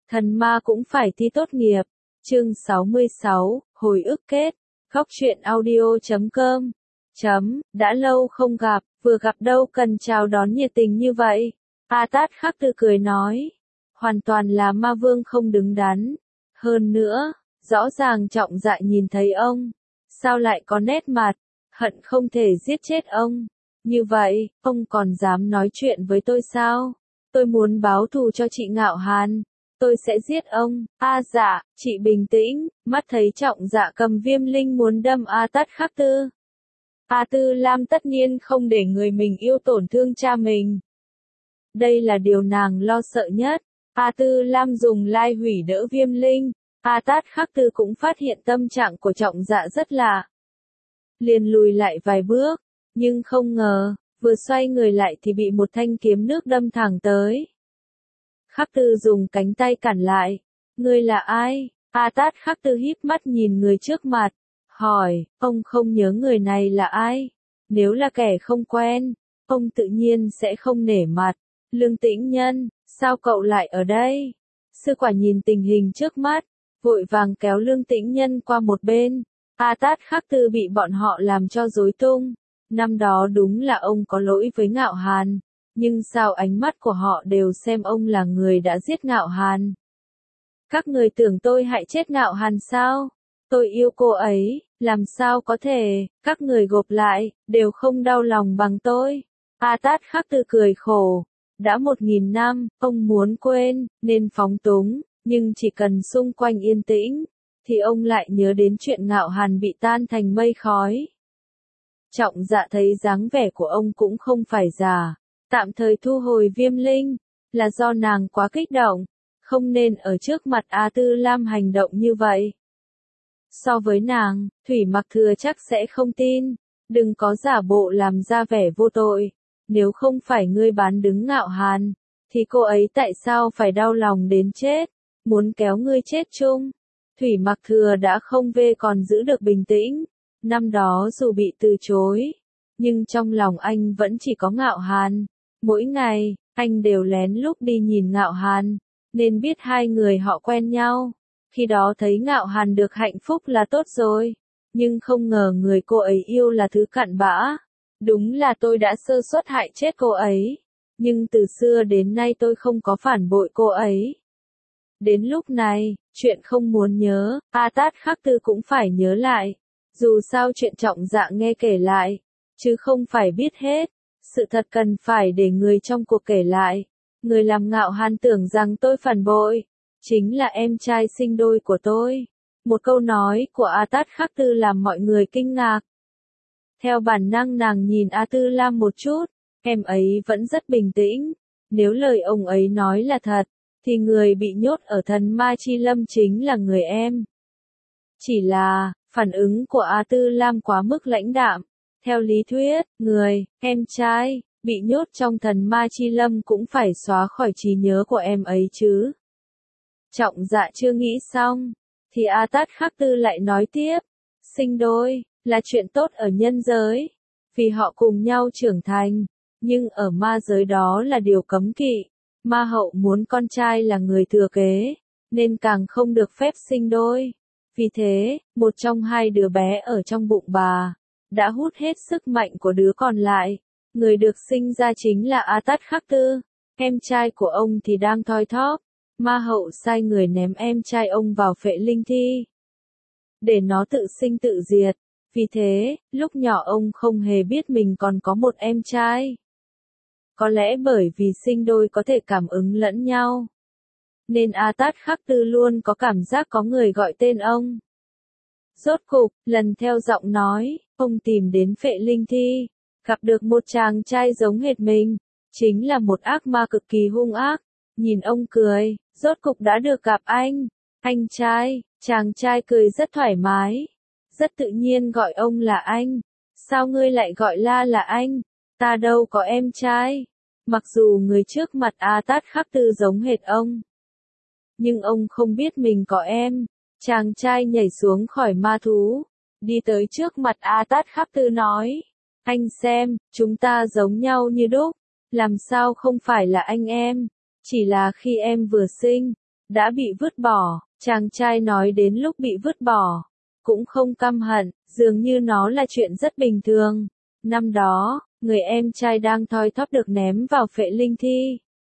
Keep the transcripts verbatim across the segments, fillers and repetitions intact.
Thần ma cũng phải thi tốt nghiệp. Chương sáu mươi sáu, hồi ức kết. Góc truyện audio chấm com. Chấm, đã lâu không gặp, vừa gặp đâu cần chào đón nhiệt tình như vậy. A Tát Khắc Tư cười nói. Hoàn toàn là ma vương không đứng đắn. Hơn nữa, rõ ràng Trọng Dạ nhìn thấy ông. Sao lại có nét mặt, hận không thể giết chết ông. Như vậy, ông còn dám nói chuyện với tôi sao? Tôi muốn báo thù cho chị Ngạo Hàn. Tôi sẽ giết ông. A Dạ, chị bình tĩnh, mắt thấy Trọng Dạ cầm viêm linh muốn đâm A Tát Khắc Tư. A Tư Lam tất nhiên không để người mình yêu tổn thương cha mình. Đây là điều nàng lo sợ nhất. A Tư Lam dùng lai hủy đỡ viêm linh. A Tát Khắc Tư cũng phát hiện tâm trạng của Trọng Dạ rất lạ. Liền lùi lại vài bước, nhưng không ngờ, vừa xoay người lại thì bị một thanh kiếm nước đâm thẳng tới. Khắc Tư dùng cánh tay cản lại. Ngươi là ai? A Tát Khắc Tư híp mắt nhìn người trước mặt. Hỏi, ông không nhớ người này là ai? Nếu là kẻ không quen, ông tự nhiên sẽ không nể mặt. Lương Tĩnh Nhân, sao cậu lại ở đây? Sư quả nhìn tình hình trước mắt, vội vàng kéo Lương Tĩnh Nhân qua một bên. A Tát Khắc Tư bị bọn họ làm cho rối tung. Năm đó đúng là ông có lỗi với Ngạo Hàn. Nhưng sao ánh mắt của họ đều xem ông là người đã giết Ngạo Hàn? Các người tưởng tôi hại chết Ngạo Hàn sao? Tôi yêu cô ấy, làm sao có thể, các người gộp lại, đều không đau lòng bằng tôi. A Tát Khắc Tư cười khổ. Đã một nghìn năm, ông muốn quên, nên phóng túng, nhưng chỉ cần xung quanh yên tĩnh, thì ông lại nhớ đến chuyện Ngạo Hàn bị tan thành mây khói. Trọng Dạ thấy dáng vẻ của ông cũng không phải già. Tạm thời thu hồi viêm linh, là do nàng quá kích động, không nên ở trước mặt A Tư Lam hành động như vậy. So với nàng, Thủy Mặc Thừa chắc sẽ không tin, đừng có giả bộ làm ra vẻ vô tội. Nếu không phải ngươi bán đứng Ngạo Hàn, thì cô ấy tại sao phải đau lòng đến chết, muốn kéo ngươi chết chung. Thủy Mặc Thừa đã không về còn giữ được bình tĩnh, năm đó dù bị từ chối, nhưng trong lòng anh vẫn chỉ có Ngạo Hàn. Mỗi ngày, anh đều lén lút đi nhìn Ngạo Hàn, nên biết hai người họ quen nhau. Khi đó thấy Ngạo Hàn được hạnh phúc là tốt rồi, nhưng không ngờ người cô ấy yêu là thứ cặn bã. Đúng là tôi đã sơ suất hại chết cô ấy, nhưng từ xưa đến nay tôi không có phản bội cô ấy. Đến lúc này, chuyện không muốn nhớ, A Tát Khắc Tư cũng phải nhớ lại. Dù sao chuyện Trọng Dạ nghe kể lại, chứ không phải biết hết. Sự thật cần phải để người trong cuộc kể lại. Người làm Ngạo Hàn tưởng rằng tôi phản bội, chính là em trai sinh đôi của tôi. Một câu nói của A Tát Khắc Tư làm mọi người kinh ngạc. Theo bản năng nàng nhìn A Tư Lam một chút, em ấy vẫn rất bình tĩnh. Nếu lời ông ấy nói là thật, thì người bị nhốt ở thần ma chi lâm chính là người em. Chỉ là, phản ứng của A Tư Lam quá mức lãnh đạm. Theo lý thuyết, người, em trai, bị nhốt trong thần ma chi lâm cũng phải xóa khỏi trí nhớ của em ấy chứ. Trọng Dạ chưa nghĩ xong, thì A Tát Khắc Tư lại nói tiếp, sinh đôi, là chuyện tốt ở nhân giới, vì họ cùng nhau trưởng thành, nhưng ở ma giới đó là điều cấm kỵ. Ma hậu muốn con trai là người thừa kế, nên càng không được phép sinh đôi. Vì thế, một trong hai đứa bé ở trong bụng bà đã hút hết sức mạnh của đứa còn lại. Người được sinh ra chính là A Tát Khắc Tư. Em trai của ông thì đang thoi thóp. Ma hậu sai người ném em trai ông vào phệ linh thi, để nó tự sinh tự diệt. Vì thế, lúc nhỏ ông không hề biết mình còn có một em trai. Có lẽ bởi vì sinh đôi có thể cảm ứng lẫn nhau, nên A Tát Khắc Tư luôn có cảm giác có người gọi tên ông. Rốt cục, lần theo giọng nói, ông tìm đến phệ linh thi, gặp được một chàng trai giống hệt mình, chính là một ác ma cực kỳ hung ác. Nhìn ông cười, rốt cục đã được gặp anh, anh trai. Chàng trai cười rất thoải mái, rất tự nhiên gọi ông là anh. Sao ngươi lại gọi la là anh? Ta đâu có em trai. Mặc dù người trước mặt A Tát Khắc Tư giống hệt ông, nhưng ông không biết mình có em. Chàng trai nhảy xuống khỏi ma thú, đi tới trước mặt A Tát Khắc Tư nói, anh xem, chúng ta giống nhau như đúc, làm sao không phải là anh em, chỉ là khi em vừa sinh, đã bị vứt bỏ, chàng trai nói đến lúc bị vứt bỏ, cũng không căm hận, dường như nó là chuyện rất bình thường. Năm đó, người em trai đang thoi thóp được ném vào phệ linh thi.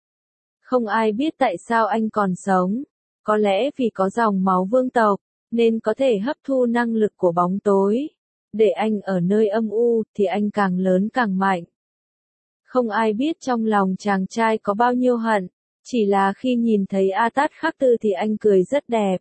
Không ai biết tại sao anh còn sống, có lẽ vì có dòng máu vương tộc, nên có thể hấp thu năng lực của bóng tối. Để anh ở nơi âm u thì anh càng lớn càng mạnh. Không ai biết trong lòng chàng trai có bao nhiêu hận, chỉ là khi nhìn thấy A Tát Khắc Tư thì anh cười rất đẹp.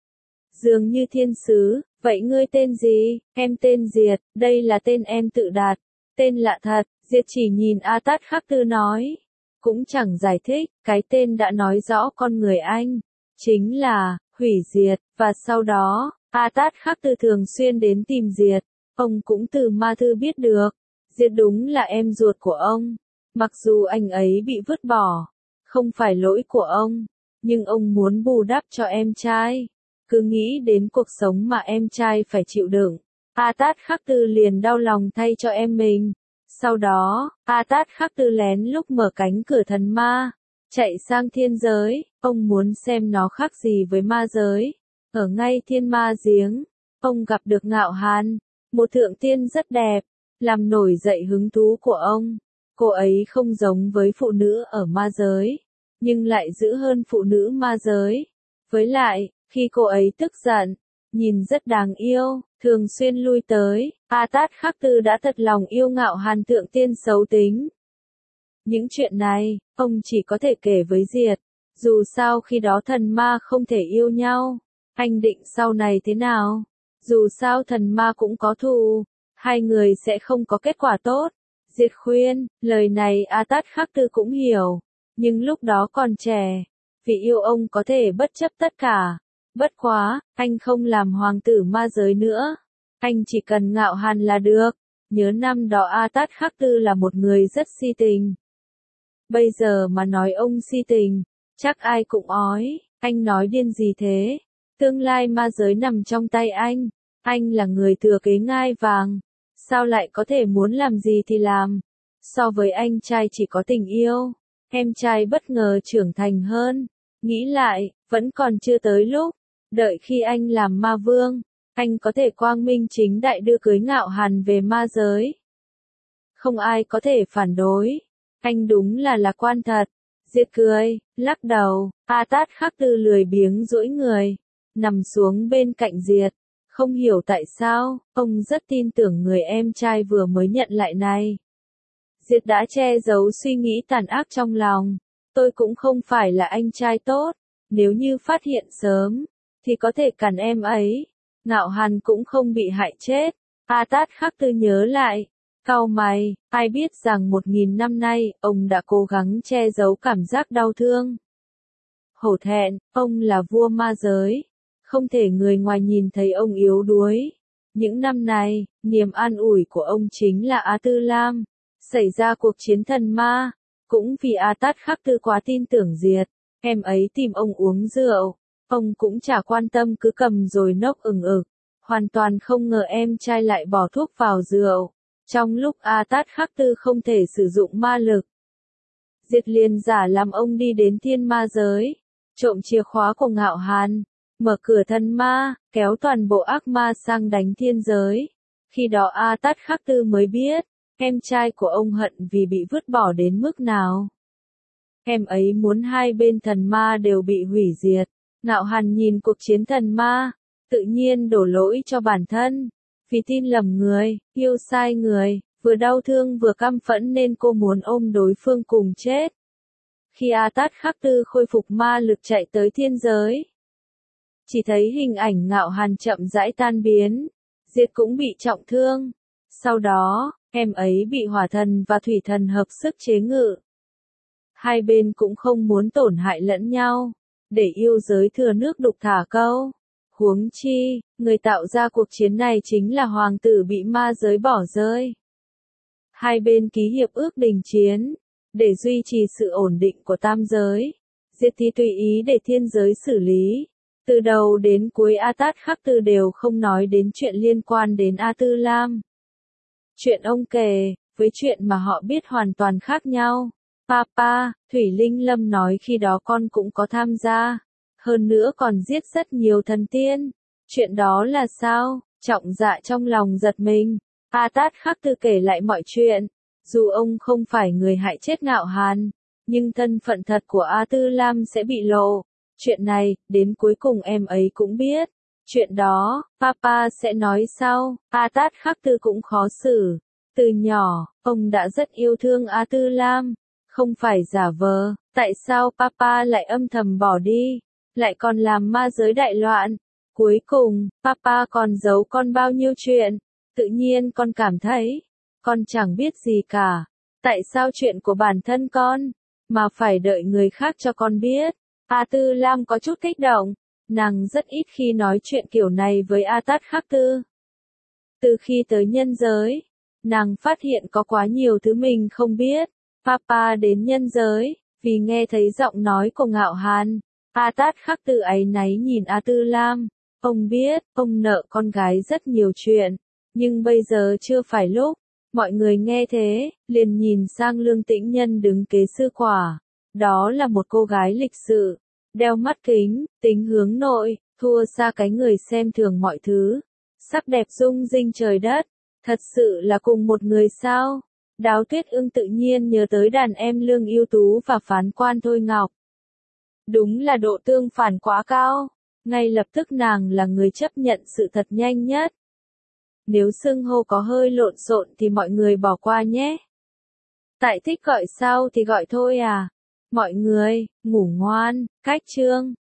Dường như thiên sứ, vậy ngươi tên gì? Em tên Diệt, đây là tên em tự đặt. Tên lạ thật, Diệt chỉ nhìn A Tát Khắc Tư nói. Cũng chẳng giải thích, cái tên đã nói rõ con người anh. Chính là, hủy diệt, và sau đó, A Tát Khắc Tư thường xuyên đến tìm Diệt. Ông cũng từ ma thư biết được. Diệt đúng là em ruột của ông. Mặc dù anh ấy bị vứt bỏ, không phải lỗi của ông, nhưng ông muốn bù đắp cho em trai. Cứ nghĩ đến cuộc sống mà em trai phải chịu đựng, A Tát Khắc Tư liền đau lòng thay cho em mình. Sau đó, A Tát Khắc Tư lén lúc mở cánh cửa thần ma, chạy sang thiên giới, ông muốn xem nó khác gì với ma giới. Ở ngay thiên ma giếng, ông gặp được Ngạo Hàn, một thượng tiên rất đẹp, làm nổi dậy hứng thú của ông. Cô ấy không giống với phụ nữ ở ma giới, nhưng lại dữ hơn phụ nữ ma giới. Với lại, khi cô ấy tức giận, nhìn rất đáng yêu, thường xuyên lui tới, A Tát Khắc Tư đã thật lòng yêu Ngạo Hàn thượng tiên xấu tính. Những chuyện này, ông chỉ có thể kể với Diệt, dù sao khi đó thần ma không thể yêu nhau. Anh định sau này thế nào? Dù sao thần ma cũng có thù, hai người sẽ không có kết quả tốt. Diệt khuyên, lời này A Tát Khắc Tư cũng hiểu, nhưng lúc đó còn trẻ, vì yêu ông có thể bất chấp tất cả. Bất quá, anh không làm hoàng tử ma giới nữa, anh chỉ cần Ngạo Hàn là được. Nhớ năm đó A Tát Khắc Tư là một người rất si tình. Bây giờ mà nói ông si tình, chắc ai cũng ói, anh nói điên gì thế? Tương lai ma giới nằm trong tay anh, anh là người thừa kế ngai vàng. Sao lại có thể muốn làm gì thì làm? So với anh trai chỉ có tình yêu, em trai bất ngờ trưởng thành hơn. Nghĩ lại, vẫn còn chưa tới lúc. Đợi khi anh làm ma vương, anh có thể quang minh chính đại đưa cưới Ngạo Hàn về ma giới. Không ai có thể phản đối. Anh đúng là lạc quan thật. Diệt cười, lắc đầu, A Tát Khắc Tư lười biếng duỗi người, nằm xuống bên cạnh Diệt. Không hiểu tại sao, ông rất tin tưởng người em trai vừa mới nhận lại này. Diệt đã che giấu suy nghĩ tàn ác trong lòng. Tôi cũng không phải là anh trai tốt. Nếu như phát hiện sớm, thì có thể cản em ấy. Ngạo Hàn cũng không bị hại chết. A Tát Khắc Tư nhớ lại. Cau mày, ai biết rằng một nghìn năm nay, ông đã cố gắng che giấu cảm giác đau thương. Hổ thẹn, ông là vua ma giới. Không thể người ngoài nhìn thấy ông yếu đuối. Những năm này, niềm an ủi của ông chính là A Tư Lam. Xảy ra cuộc chiến thần ma, cũng vì A Tát Khắc Tư quá tin tưởng Diệt. Em ấy tìm ông uống rượu, ông cũng chả quan tâm cứ cầm rồi nốc ừng ực. Hoàn toàn không ngờ em trai lại bỏ thuốc vào rượu. Trong lúc A Tát Khắc Tư không thể sử dụng ma lực, Diệt liền giả làm ông đi đến thiên ma giới, trộm chìa khóa của Ngạo Hàn, mở cửa thần ma, kéo toàn bộ ác ma sang đánh thiên giới. Khi đó A Tát Khắc Tư mới biết, em trai của ông hận vì bị vứt bỏ đến mức nào. Em ấy muốn hai bên thần ma đều bị hủy diệt. Ngạo Hàn nhìn cuộc chiến thần ma, tự nhiên đổ lỗi cho bản thân. Vì tin lầm người, yêu sai người, vừa đau thương vừa căm phẫn nên cô muốn ôm đối phương cùng chết. Khi A Tát Khắc Tư khôi phục ma lực chạy tới thiên giới, chỉ thấy hình ảnh Ngạo Hàn chậm rãi tan biến. Diệt cũng bị trọng thương. Sau đó, em ấy bị hỏa thần và thủy thần hợp sức chế ngự. Hai bên cũng không muốn tổn hại lẫn nhau, để yêu giới thừa nước đục thả câu. Huống chi, người tạo ra cuộc chiến này chính là hoàng tử bị ma giới bỏ rơi. Hai bên ký hiệp ước đình chiến, để duy trì sự ổn định của tam giới. Diệt thì tùy ý để thiên giới xử lý. Từ đầu đến cuối A Tát Khắc Tư đều không nói đến chuyện liên quan đến A Tư Lam. Chuyện ông kể, với chuyện mà họ biết hoàn toàn khác nhau. Papa, Thủy Linh Lâm nói khi đó con cũng có tham gia. hơn nữa còn giết rất nhiều thần tiên. Chuyện đó là sao? Trọng Dạ trong lòng giật mình. A Tát Khắc Tư kể lại mọi chuyện. Dù ông không phải người hại chết Ngạo Hàn, nhưng thân phận thật của A Tư Lam sẽ bị lộ. Chuyện này, đến cuối cùng em ấy cũng biết. Chuyện đó, Papa sẽ nói sau. A Tát Khắc Tư cũng khó xử. Từ nhỏ, ông đã rất yêu thương A Tư Lam. Không phải giả vờ, tại sao Papa lại âm thầm bỏ đi, lại còn làm ma giới đại loạn. Cuối cùng, Papa còn giấu con bao nhiêu chuyện. Tự nhiên con cảm thấy, con chẳng biết gì cả. Tại sao chuyện của bản thân con, mà phải đợi người khác cho con biết? A Tư Lam có chút kích động. Nàng rất ít khi nói chuyện kiểu này với A Tát Khắc Tư. Từ khi tới nhân giới, nàng phát hiện có quá nhiều thứ mình không biết. Papa đến nhân giới, vì nghe thấy giọng nói của Ngạo Hàn. A Tát Khắc Tư áy náy nhìn A Tư Lam. Ông biết, ông nợ con gái rất nhiều chuyện, nhưng bây giờ chưa phải lúc. Mọi người nghe thế, liền nhìn sang Lương Tĩnh Nhân đứng kế sư quả. Đó là một cô gái lịch sự, đeo mắt kính, tính hướng nội, thua xa cái người xem thường mọi thứ. Sắc đẹp rung rinh trời đất, thật sự là cùng một người sao? Đáo Tuyết Ưng tự nhiên nhớ tới đàn em Lương ưu tú và phán quan Thôi Ngọc. Đúng là độ tương phản quá cao, ngay lập tức nàng là người chấp nhận sự thật nhanh nhất. Nếu xưng hô có hơi lộn xộn thì mọi người bỏ qua nhé. Tại thích gọi sau thì gọi thôi à. Mọi người, ngủ ngoan, cách chương.